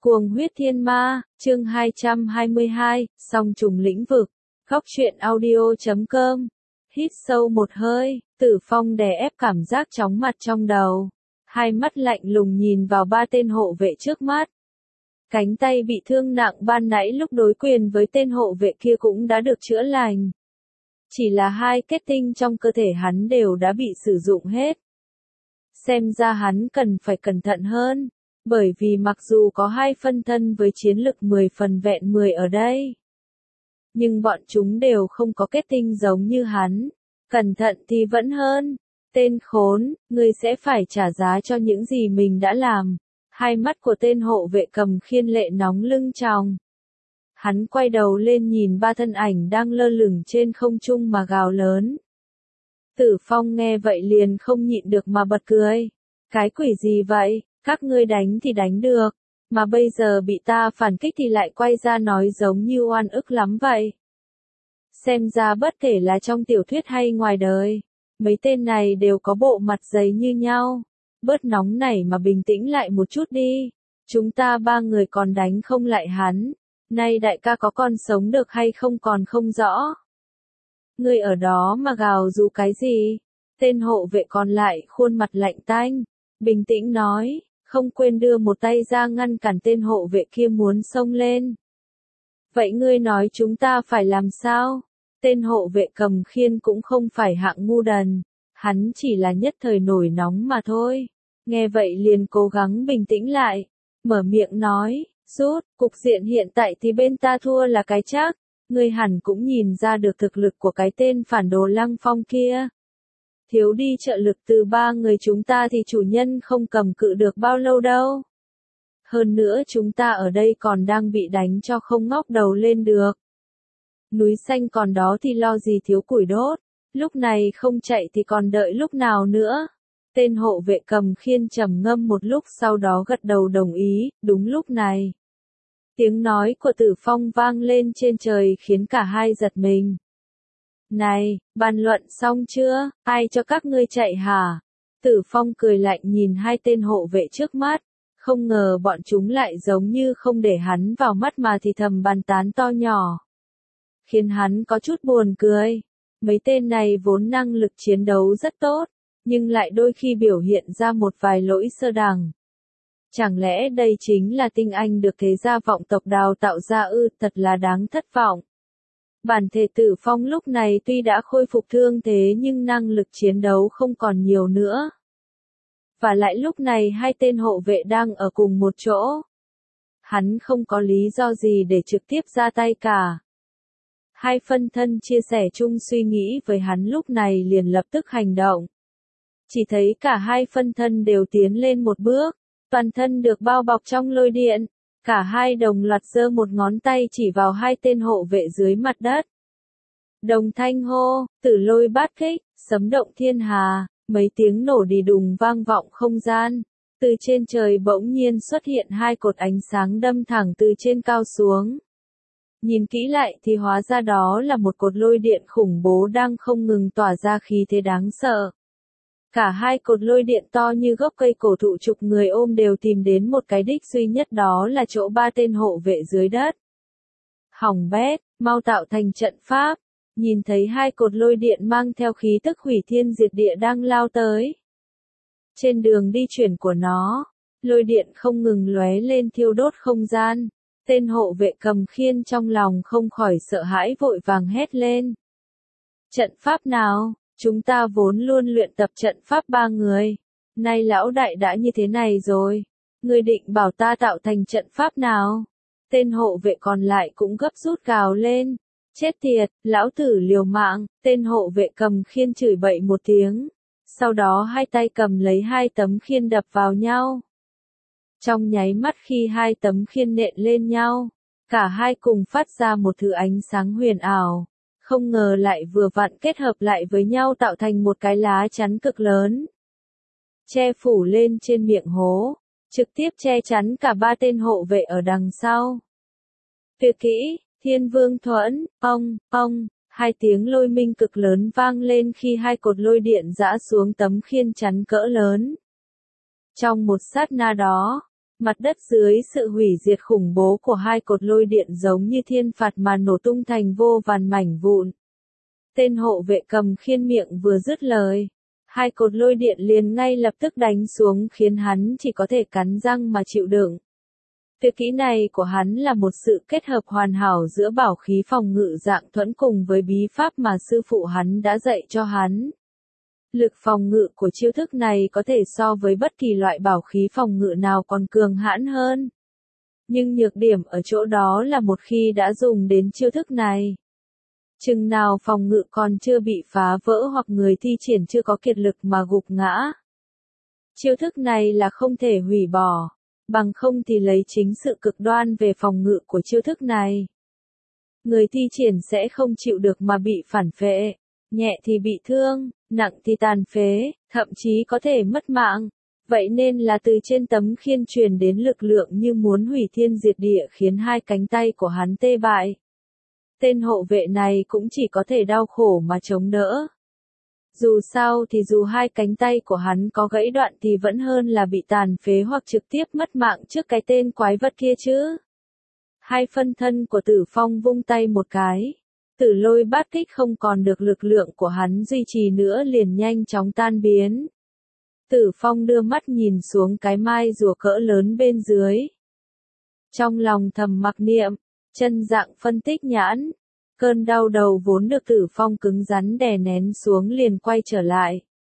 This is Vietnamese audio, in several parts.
Cuồng huyết thiên ma, chương 222, song trùng lĩnh vực. Góc truyện audio.com. Hít sâu một hơi, Tử Phong đè ép cảm giác chóng mặt trong đầu. Hai mắt lạnh lùng nhìn vào ba tên hộ vệ trước mắt. Cánh tay bị thương nặng ban nãy lúc đối quyền với tên hộ vệ kia cũng đã được chữa lành. Chỉ là hai kết tinh trong cơ thể hắn đều đã bị sử dụng hết. Xem ra hắn cần phải cẩn thận hơn. Bởi vì mặc dù có hai phân thân với chiến lực 10 phần vẹn 10 ở đây, nhưng bọn chúng đều không có kết tinh giống như hắn. Cẩn thận thì vẫn hơn. Tên khốn, ngươi sẽ phải trả giá cho những gì mình đã làm. Hai mắt của tên hộ vệ Cầm Khiên lệ nóng lưng tròng. Hắn quay đầu lên nhìn ba thân ảnh đang lơ lửng trên không trung mà gào lớn. Tử Phong nghe vậy liền không nhịn được mà bật cười. Cái quỷ gì vậy? Các ngươi đánh thì đánh được, mà bây giờ bị ta phản kích thì lại quay ra nói giống như oan ức lắm vậy. Xem ra bất kể là trong tiểu thuyết hay ngoài đời, mấy tên này đều có bộ mặt dày như nhau. Bớt nóng nảy mà bình tĩnh lại một chút đi. Chúng ta ba người còn đánh không lại hắn. Nay đại ca có còn sống được hay không còn không rõ. Ngươi ở đó mà gào rú cái gì? Tên hộ vệ còn lại khuôn mặt lạnh tanh, bình tĩnh nói. Không quên đưa một tay ra ngăn cản tên hộ vệ kia muốn xông lên. Vậy ngươi nói chúng ta phải làm sao? Tên hộ vệ Cầm Khiên cũng không phải hạng ngu đần. Hắn chỉ là nhất thời nổi nóng mà thôi. Nghe vậy liền cố gắng bình tĩnh lại. Mở miệng nói, rút, cục diện hiện tại thì bên ta thua là cái chắc. Ngươi hẳn cũng nhìn ra được thực lực của cái tên phản đồ Lăng Phong kia. Thiếu đi trợ lực từ ba người chúng ta thì chủ nhân không cầm cự được bao lâu đâu. Hơn nữa chúng ta ở đây còn đang bị đánh cho không ngóc đầu lên được. Núi xanh còn đó thì lo gì thiếu củi đốt, lúc này không chạy thì còn đợi lúc nào nữa. Tên hộ vệ Cầm Khiên trầm ngâm một lúc sau đó gật đầu đồng ý. Đúng lúc này, tiếng nói của Tử Phong vang lên trên trời khiến cả hai giật mình. Này, bàn luận xong chưa? Ai cho các ngươi chạy hả? Tử Phong cười lạnh nhìn hai tên hộ vệ trước mắt. Không ngờ bọn chúng lại giống như không để hắn vào mắt mà thì thầm bàn tán to nhỏ. Khiến hắn có chút buồn cười. Mấy tên này vốn năng lực chiến đấu rất tốt, nhưng lại đôi khi biểu hiện ra một vài lỗi sơ đẳng. Chẳng lẽ đây chính là tinh anh được thế gia vọng tộc đào tạo ra ư? Thật là đáng thất vọng. Bản thể Tử Phong lúc này tuy đã khôi phục thương thế nhưng năng lực chiến đấu không còn nhiều nữa. Và lại lúc này hai tên hộ vệ đang ở cùng một chỗ. Hắn không có lý do gì để trực tiếp ra tay cả. Hai phân thân chia sẻ chung suy nghĩ với hắn lúc này liền lập tức hành động. Chỉ thấy cả hai phân thân đều tiến lên một bước, toàn thân được bao bọc trong lôi điện. Cả hai đồng loạt giơ một ngón tay chỉ vào hai tên hộ vệ dưới mặt đất. Đồng thanh hô, tử lôi bát kích, sấm động thiên hà, mấy tiếng nổ đì đùng vang vọng không gian. Từ trên trời bỗng nhiên xuất hiện hai cột ánh sáng đâm thẳng từ trên cao xuống. Nhìn kỹ lại thì hóa ra đó là một cột lôi điện khủng bố đang không ngừng tỏa ra khí thế đáng sợ. Cả hai cột lôi điện to như gốc cây cổ thụ chục người ôm đều tìm đến một cái đích duy nhất, đó là chỗ ba tên hộ vệ dưới đất. Hỏng bét, mau tạo thành trận pháp. Nhìn thấy hai cột lôi điện mang theo khí tức hủy thiên diệt địa đang lao tới. Trên đường đi chuyển của nó, lôi điện không ngừng lóe lên thiêu đốt không gian. Tên hộ vệ Cầm Khiên trong lòng không khỏi sợ hãi vội vàng hét lên. Trận pháp nào? Chúng ta vốn luôn luyện tập trận pháp ba người. Nay lão đại đã như thế này rồi. Ngươi định bảo ta tạo thành trận pháp nào? Tên hộ vệ còn lại cũng gấp rút gào lên. Chết tiệt, lão tử liều mạng. Tên hộ vệ Cầm Khiên chửi bậy một tiếng. Sau đó hai tay cầm lấy hai tấm khiên đập vào nhau. Trong nháy mắt khi hai tấm khiên nện lên nhau, cả hai cùng phát ra một thứ ánh sáng huyền ảo. Không ngờ lại vừa vặn kết hợp lại với nhau tạo thành một cái lá chắn cực lớn. Che phủ lên trên miệng hố, trực tiếp che chắn cả ba tên hộ vệ ở đằng sau. Tuyệt kỹ, Thiên Vương Thuẫn, ong, hai tiếng lôi minh cực lớn vang lên khi hai cột lôi điện giã xuống tấm khiên chắn cỡ lớn. Trong một sát na đó, Mặt đất dưới sự hủy diệt khủng bố của hai cột lôi điện giống như thiên phạt mà nổ tung thành vô vàn mảnh vụn. Tên hộ vệ cầm khiên miệng vừa dứt lời. Hai cột lôi điện liền ngay lập tức đánh xuống khiến hắn chỉ có thể cắn răng mà chịu đựng. Tuyệt kỹ này của hắn là một sự kết hợp hoàn hảo giữa bảo khí phòng ngự dạng thuẫn cùng với bí pháp mà sư phụ hắn đã dạy cho hắn. Lực phòng ngự của chiêu thức này có thể so với bất kỳ loại bảo khí phòng ngự nào còn cường hãn hơn. Nhưng nhược điểm ở chỗ đó là một khi đã dùng đến chiêu thức này, chừng nào phòng ngự còn chưa bị phá vỡ hoặc người thi triển chưa có kiệt lực mà gục ngã. Chiêu thức này là không thể hủy bỏ, bằng không thì lấy chính sự cực đoan về phòng ngự của chiêu thức này, người thi triển sẽ không chịu được mà bị phản phệ, nhẹ thì bị thương, nặng thì tàn phế, thậm chí có thể mất mạng. Vậy nên là từ trên tấm khiên truyền đến lực lượng như muốn hủy thiên diệt địa khiến hai cánh tay của hắn tê bại. Tên hộ vệ này cũng chỉ có thể đau khổ mà chống đỡ. Dù sao thì dù hai cánh tay của hắn có gãy đoạn thì vẫn hơn là bị tàn phế hoặc trực tiếp mất mạng trước cái tên quái vật kia chứ. Hai phân thân của Tử Phong vung tay một cái. Tử Lôi Bát Kích không còn được lực lượng của hắn duy trì nữa liền nhanh chóng tan biến. Tử Phong đưa mắt nhìn xuống cái mai rùa cỡ lớn bên dưới. Trong lòng thầm mặc niệm, chân dạng phân tích nhãn. Cơn đau đầu vốn được Tử Phong cứng rắn đè nén xuống liền quay trở lại.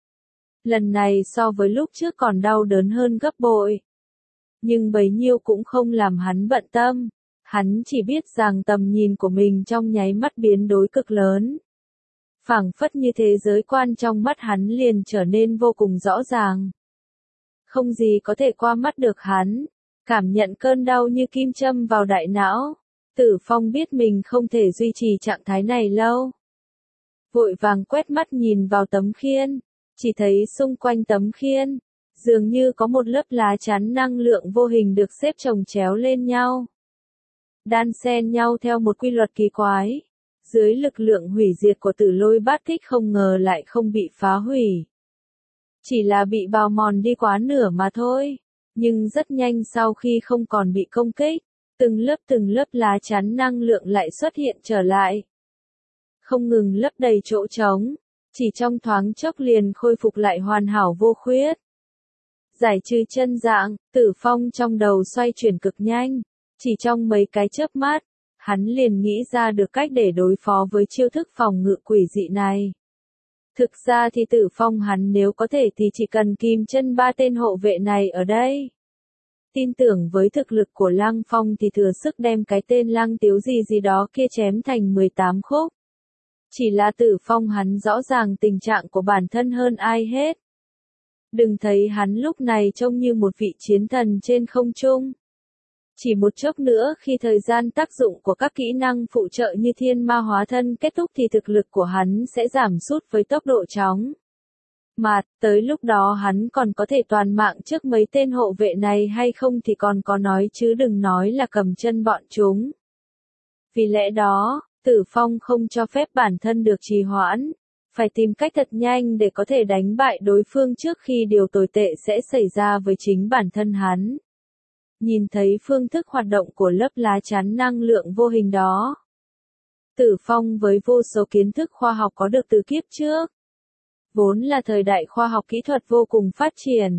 Lần này so với lúc trước còn đau đớn hơn gấp bội. Nhưng bấy nhiêu cũng không làm hắn bận tâm. Hắn chỉ biết rằng tầm nhìn của mình trong nháy mắt biến đổi cực lớn. Phảng phất như thế giới quan trong mắt hắn liền trở nên vô cùng rõ ràng. Không gì có thể qua mắt được hắn. Cảm nhận cơn đau như kim châm vào đại não. Tử Phong biết mình không thể duy trì trạng thái này lâu. Vội vàng quét mắt nhìn vào tấm khiên. Chỉ thấy xung quanh tấm khiên, dường như có một lớp lá chắn năng lượng vô hình được xếp chồng chéo lên nhau. Đan xen nhau theo một quy luật kỳ quái. Dưới lực lượng hủy diệt của Tử Lôi Bát Kích không ngờ lại không bị phá hủy. Chỉ là bị bào mòn đi quá nửa mà thôi. Nhưng rất nhanh sau khi không còn bị công kích, từng lớp lá chắn năng lượng lại xuất hiện trở lại. Không ngừng lấp đầy chỗ trống, chỉ trong thoáng chốc liền khôi phục lại hoàn hảo vô khuyết. Giải trừ chân dạng, Tử Phong trong đầu xoay chuyển cực nhanh, chỉ trong mấy cái chớp mắt, hắn liền nghĩ ra được cách để đối phó với chiêu thức phòng ngự quỷ dị này. Thực ra thì Tử Phong hắn nếu có thể thì chỉ cần kìm chân ba tên hộ vệ này ở đây. Tin tưởng với thực lực của Lăng Phong thì thừa sức đem cái tên Lăng Tiếu gì đó kia chém thành 18 khúc. Chỉ là Tử Phong hắn rõ ràng tình trạng của bản thân hơn ai hết. Đừng thấy hắn lúc này trông như một vị chiến thần trên không trung. Chỉ một chốc nữa khi thời gian tác dụng của các kỹ năng phụ trợ như thiên ma hóa thân kết thúc thì thực lực của hắn sẽ giảm sút với tốc độ chóng. Mà, tới lúc đó hắn còn có thể toàn mạng trước mấy tên hộ vệ này hay không thì còn có nói chứ đừng nói là cầm chân bọn chúng. Vì lẽ đó, Tử Phong không cho phép bản thân được trì hoãn, phải tìm cách thật nhanh để có thể đánh bại đối phương trước khi điều tồi tệ sẽ xảy ra với chính bản thân hắn. Nhìn thấy phương thức hoạt động của lớp lá chắn năng lượng vô hình đó. Tử Phong với vô số kiến thức khoa học có được từ kiếp trước. Vốn là thời đại khoa học kỹ thuật vô cùng phát triển.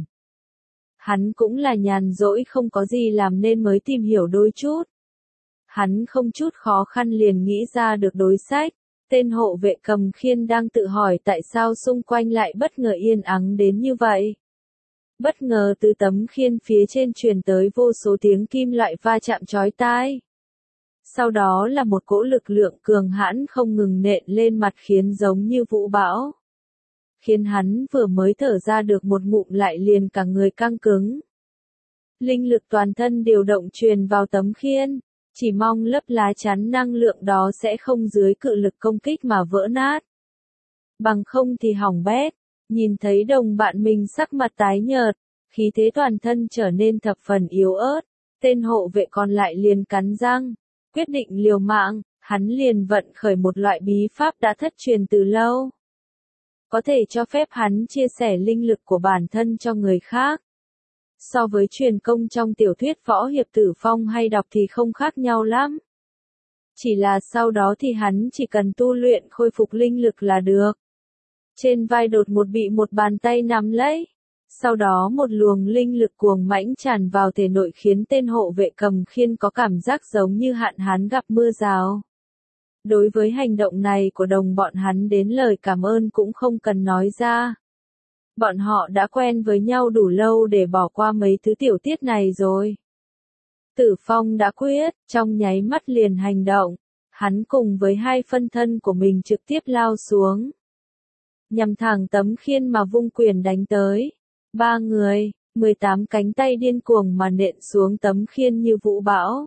Hắn cũng là nhàn rỗi không có gì làm nên mới tìm hiểu đôi chút. Hắn không chút khó khăn liền nghĩ ra được đối sách. Tên hộ vệ cầm khiên đang tự hỏi tại sao xung quanh lại bất ngờ yên ắng đến như vậy. Bất ngờ từ tấm khiên phía trên truyền tới vô số tiếng kim loại va chạm chói tai. Sau đó là một cỗ lực lượng cường hãn không ngừng nện lên mặt khiến giống như vũ bão. Khiến hắn vừa mới thở ra được một ngụm lại liền cả người căng cứng. Linh lực toàn thân điều động truyền vào tấm khiên, chỉ mong lớp lá chắn năng lượng đó sẽ không dưới cự lực công kích mà vỡ nát. Bằng không thì hỏng bét. Nhìn thấy đồng bạn mình sắc mặt tái nhợt, khí thế toàn thân trở nên thập phần yếu ớt, tên hộ vệ còn lại liền cắn răng, quyết định liều mạng, hắn liền vận khởi một loại bí pháp đã thất truyền từ lâu. Có thể cho phép hắn chia sẻ linh lực của bản thân cho người khác. so với truyền công trong tiểu thuyết võ hiệp Tử Phong hay đọc thì không khác nhau lắm. Chỉ là sau đó thì hắn chỉ cần tu luyện khôi phục linh lực là được. Trên vai đột một bị một bàn tay nắm lấy. Sau đó một luồng linh lực cuồng mãnh tràn vào thể nội khiến tên hộ vệ cầm khiên có cảm giác giống như hạn hán gặp mưa rào. Đối với hành động này của đồng bọn hắn đến lời cảm ơn cũng không cần nói ra. Bọn họ đã quen với nhau đủ lâu để bỏ qua mấy thứ tiểu tiết này rồi. Tử Phong đã quyết, trong nháy mắt liền hành động. Hắn cùng với hai phân thân của mình trực tiếp lao xuống. Nhằm thẳng tấm khiên mà vung quyền đánh tới. 3 người, 18 cánh tay điên cuồng mà nện xuống tấm khiên như vũ bão.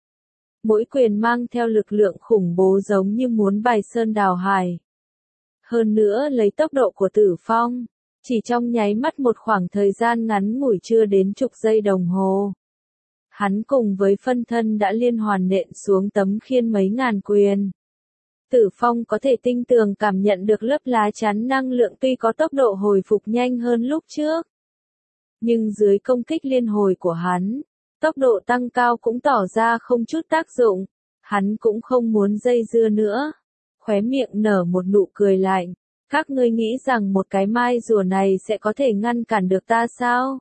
Mỗi quyền mang theo lực lượng khủng bố giống như muốn bài sơn đào hải. Hơn nữa lấy tốc độ của Tử Phong, chỉ trong nháy mắt một khoảng thời gian ngắn ngủi chưa đến chục giây đồng hồ. Hắn cùng với phân thân đã liên hoàn nện xuống tấm khiên mấy ngàn quyền. Tử Phong có thể tinh tường cảm nhận được lớp lá chắn năng lượng tuy có tốc độ hồi phục nhanh hơn lúc trước. Nhưng dưới công kích liên hồi của hắn, tốc độ tăng cao cũng tỏ ra không chút tác dụng. Hắn cũng không muốn dây dưa nữa. Khóe miệng nở một nụ cười lạnh. Các ngươi nghĩ rằng một cái mai rùa này sẽ có thể ngăn cản được ta sao?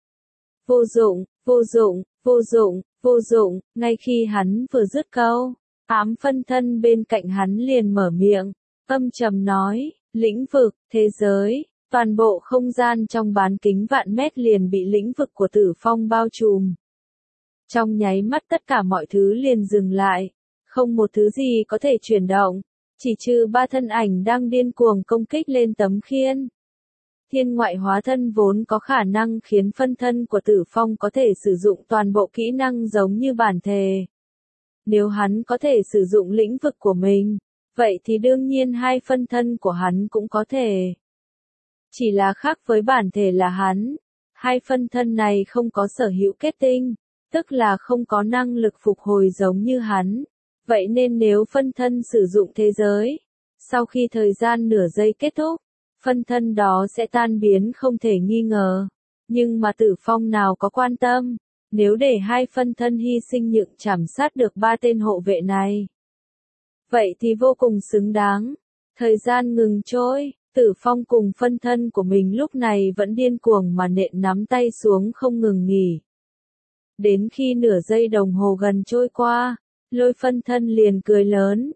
Vô dụng, vô dụng, vô dụng, vô dụng. Ngay khi hắn vừa dứt câu, ám phân thân bên cạnh hắn liền mở miệng, âm trầm nói, lĩnh vực, thế giới, toàn bộ không gian trong bán kính vạn mét liền bị lĩnh vực của Tử Phong bao trùm. Trong nháy mắt tất cả mọi thứ liền dừng lại, không một thứ gì có thể chuyển động, chỉ trừ 3 thân ảnh đang điên cuồng công kích lên tấm khiên. Thiên ngoại hóa thân vốn có khả năng khiến phân thân của Tử Phong có thể sử dụng toàn bộ kỹ năng giống như bản thể. Nếu hắn có thể sử dụng lĩnh vực của mình, vậy thì đương nhiên hai phân thân của hắn cũng có thể. Chỉ là khác với bản thể là hắn, hai phân thân này không có sở hữu kết tinh, tức là không có năng lực phục hồi giống như hắn. Vậy nên nếu phân thân sử dụng thế giới, sau khi thời gian nửa giây kết thúc, phân thân đó sẽ tan biến không thể nghi ngờ. Nhưng mà Tử Phong nào có quan tâm, nếu để hai phân thân hy sinh nhượng chảm sát được 3 tên hộ vệ này. Vậy thì vô cùng xứng đáng. Thời gian ngừng trôi, Tử Phong cùng phân thân của mình lúc này vẫn điên cuồng mà nện nắm tay xuống không ngừng nghỉ. Đến khi nửa giây đồng hồ gần trôi qua, Lôi phân thân liền cười lớn.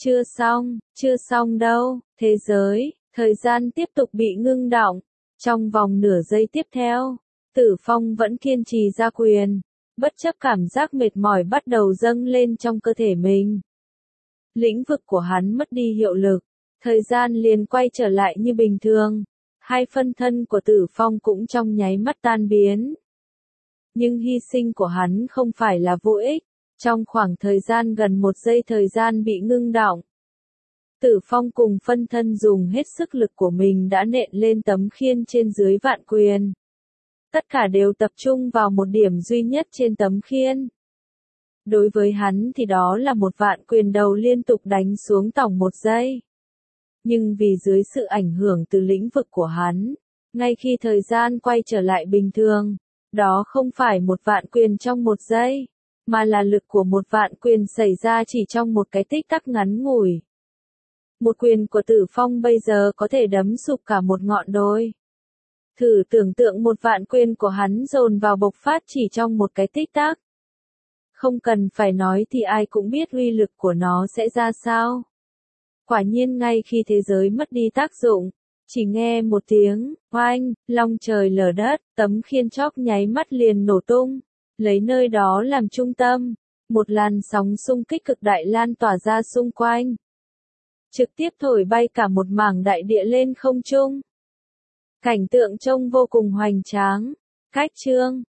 Chưa xong đâu, thế giới, thời gian tiếp tục bị ngưng đọng. Trong vòng nửa giây tiếp theo, Tử Phong vẫn kiên trì ra quyền, bất chấp cảm giác mệt mỏi bắt đầu dâng lên trong cơ thể mình. Lĩnh vực của hắn mất đi hiệu lực, thời gian liền quay trở lại như bình thường. Hai phân thân của Tử Phong cũng trong nháy mắt tan biến. Nhưng hy sinh của hắn không phải là vô ích. Trong khoảng thời gian gần 1 giây thời gian bị ngưng đọng, Tử Phong cùng phân thân dùng hết sức lực của mình đã nện lên tấm khiên trên dưới vạn quyền. Tất cả đều tập trung vào một điểm duy nhất trên tấm khiên. Đối với hắn thì đó là một vạn quyền đầu liên tục đánh xuống tổng 1 giây. Nhưng vì dưới sự ảnh hưởng từ lĩnh vực của hắn, ngay khi thời gian quay trở lại bình thường, đó không phải một vạn quyền trong 1 giây, mà là lực của một vạn quyền xảy ra chỉ trong một cái tích tắc ngắn ngủi. Một quyền của Tử Phong bây giờ có thể đấm sụp cả một ngọn đồi. Thử tưởng tượng một vạn quyền của hắn dồn vào bộc phát chỉ trong một cái tích tắc. Không cần phải nói thì ai cũng biết uy lực của nó sẽ ra sao. Quả nhiên ngay khi thế giới mất đi tác dụng, chỉ nghe một tiếng, oanh, long trời lở đất, tấm khiên chóp nháy mắt liền nổ tung. Lấy nơi đó làm trung tâm, một làn sóng xung kích cực đại lan tỏa ra xung quanh. Trực tiếp thổi bay cả một mảng đại địa lên không trung. Cảnh tượng trông vô cùng hoành tráng. Cách chương